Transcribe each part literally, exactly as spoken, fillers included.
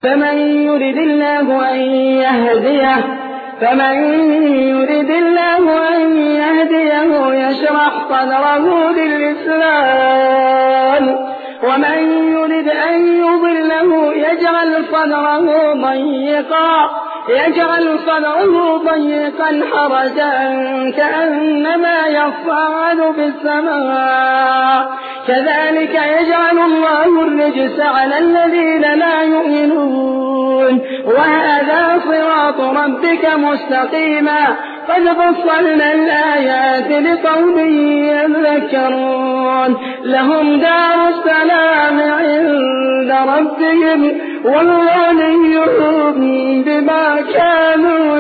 فمن يرد الله أن يهديه فمن يرد الله أن يهديه يشرح صدره للإسلام ومن يرد أن يضله يجعل صدره ضيقا يجعل صدره ضيقا حرجا كأنما يصعد في السماء كذلك يجعل الله الرجس على الذين لا يؤمنون وهذا صراط ربك مستقيما قد فصلنا الآيات لقوم يذكرون لهم دار السلام عند ربهم ووليهم بما كانوا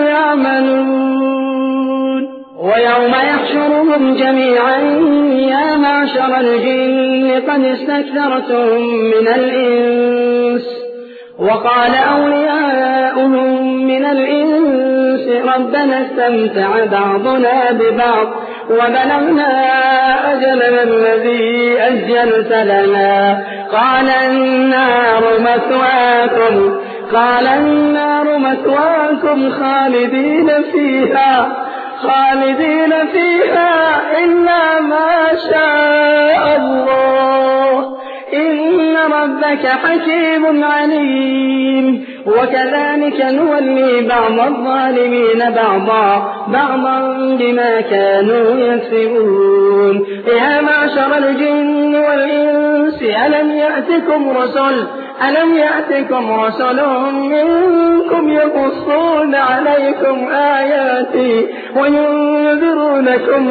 يعملون ويوم يحشرهم جميعا يا معشر الجن قد استكثرتم من الإنس وقال أولياؤهم من الإنس ربنا استمتع بعضنا ببعض وبلغنا أجلنا الذي أجلت لنا قال النار مثواكم قال النار مثواكم خالدين فيها خالدين فيها إلا ما شاء الله إن ربك حكيم عليم وكذلك نولي بعض الظالمين بعضا بعضا بما كانوا يكسبون يا معشر الجن والإنس ألم يأتكم رسل ألم يأتكم رسل منكم يقصون عليكم آياتي وينذرونكم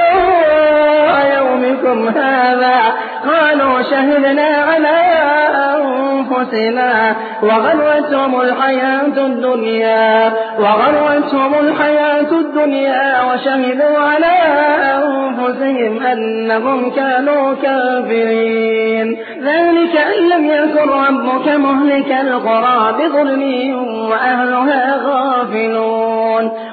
لقاء يومكم هذا قالوا شهدنا على أنفسنا وغرتهم الحياة الدنيا وغرتهم الحياة الدنيا وشهدوا على أنفسهم أنهم كانوا كافرين ذلك أن لم يكن ربك مهلك القرى بظلم وأهلها غافلون